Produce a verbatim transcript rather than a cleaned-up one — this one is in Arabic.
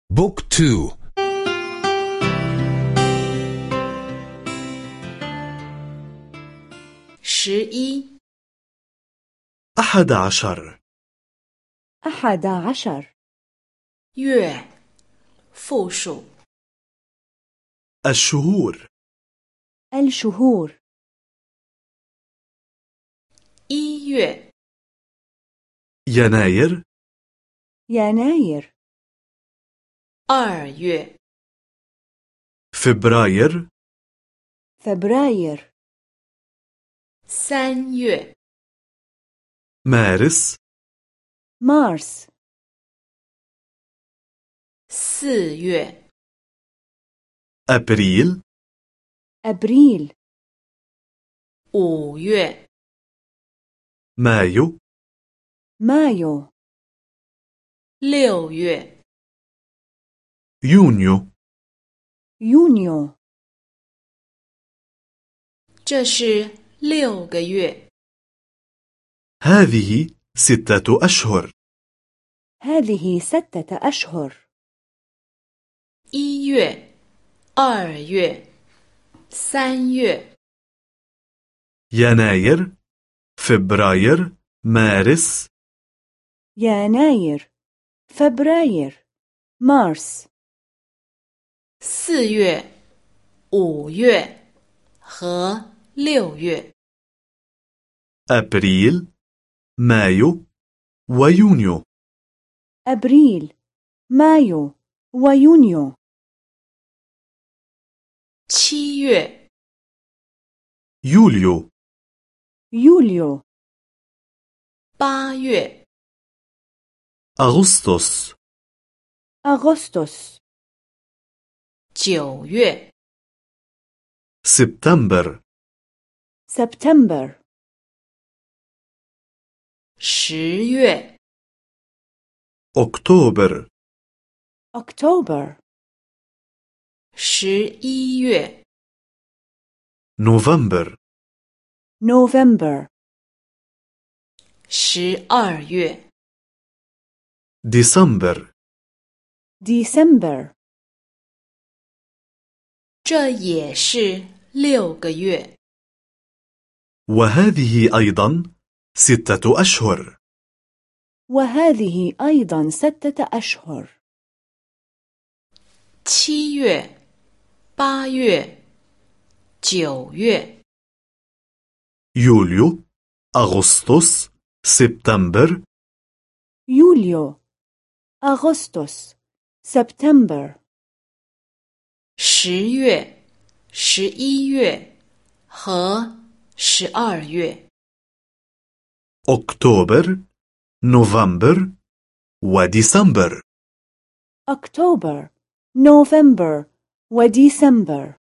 بوك تو. شري أحد عشر. أحد عشر. 月复数 الشهور. الشهور. 一月 يناير. يناير. 二月 فبراير. فبراير. 三月 مارس. مارس. 四月 أبريل. أبريل. 五月 مايو. مايو. 六月 يونيو. يونيو. 这是六个月 هذه ستة أشهر. هذه ستة أشهر. 一月二月三月 يناير. فبراير. مارس. يناير. فبراير. مارس. 四月五月和六月 أبريل. مايو. ويونيو. أبريل. مايو. ويونيو. 七月 يوليو. يوليو. 八月 أغسطس. أغسطس. 九月 سبتمبر. سبتمبر. 十月 أكتوبر. أكتوبر. 十一月 نوفمبر. نوفمبر. 十二月 ديسمبر. ديسمبر. 这也是六个月 وهذه أيضا ستة أشهر. وهذه أيضا ستة أشهر. 七月八月九月 يوليو. أغسطس. سبتمبر. يوليو. أغسطس. سبتمبر. 十月十一月和十二月 أكتوبر. نوفمبر. وديسمبر. أكتوبر. نوفمبر. وديسمبر.